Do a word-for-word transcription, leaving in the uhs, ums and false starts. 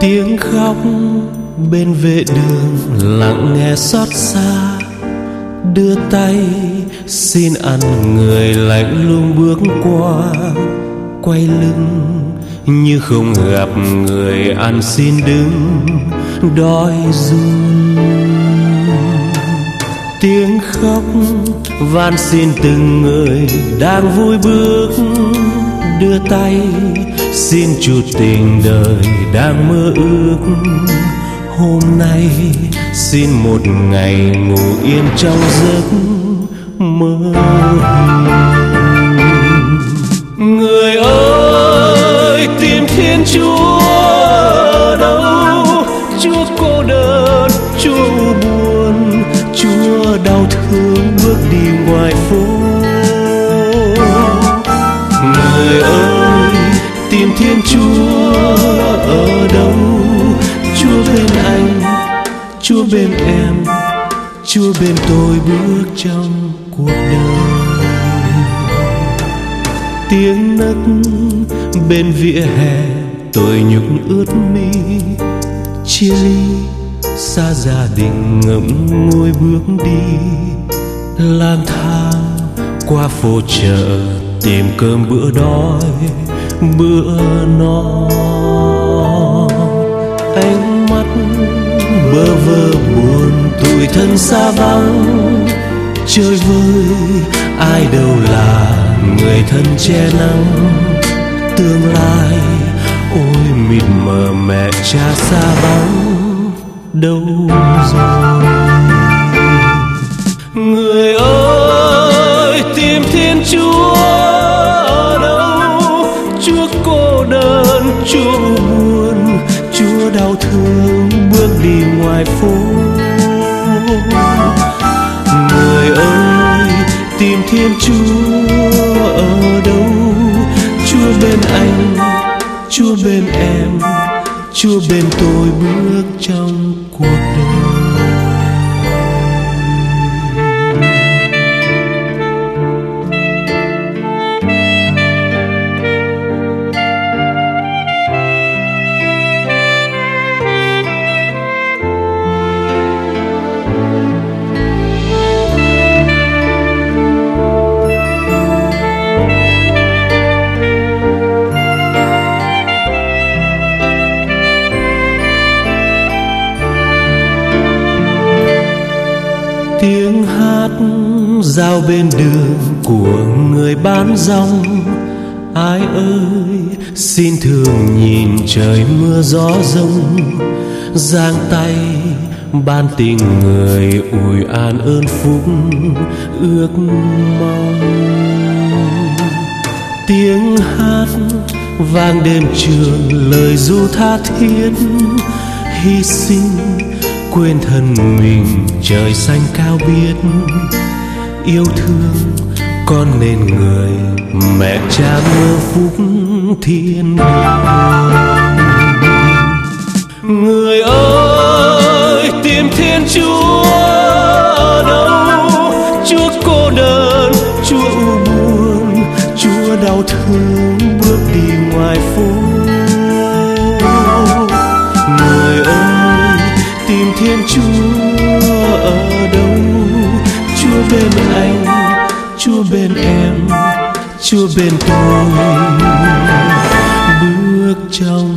Tiếng khóc bên vệ đường lặng nghe xót xa, đưa tay xin ăn người lạnh lùng bước qua, quay lưng như không gặp người ăn xin đứng đói run. Tiếng khóc van xin từng người đang vui bước, đưa tay xin chút tình đời đang mơ ước. Hôm nay xin một ngày ngủ yên trong giấc mơ. Người ơi tìm Thiên Chúa ở đâu? Chúa cô đơn, Chúa u buồn, Chúa đau thương bước đi ngoài phố. Người ơi tìm Thiên Chúa ở đâu? Chúa bên anh, Chúa bên em, Chúa bên tôi bước trong cuộc đời. Tiếng nấc bên vỉa hè tôi nhục ướt mi, chia ly xa gia đình ngậm ngùi bước đi. Lang thang qua phố chợ tìm cơm bữa đói bữa no, ánh mắt bơ vơ buồn tủi thân xa vắng. Chơi vơi ai đâu là người thân che nắng, tương lai ôi mịt mờ mẹ cha xa vắng đâu rồi. Người ơi tìm Thiên Chúa ở đâu? Chúa cô đơn, Chúa buồn, Chúa đau thương bước đi ngoài phố. Người ơi tìm Thiên Chúa ở đâu? Chúa bên anh, Chúa bên em, Chúa bên tôi bước trong cuộc đời. Tiếng hát giao bên đường của người bán rong. Ai ơi xin thương nhìn trời mưa gió rông, giang tay ban tình người ủi an ơn phúc ước mong. Tiếng hát vang đêm trường lời ru tha thiết, hy sinh quên thân mình trời xanh cao biết. Yêu thương con nên người mẹ cha mơ phúc thiên đường. Người ơi tìm Thiên Chúa ở đâu? Chúa cô đơn, Chúa u buồn, Chúa đau thương bước đi ngoài phố. Người ơi tìm Thiên Chúa ở đâu? Chúa bên anh, Chúa bên em, Chúa bên tôi bước trong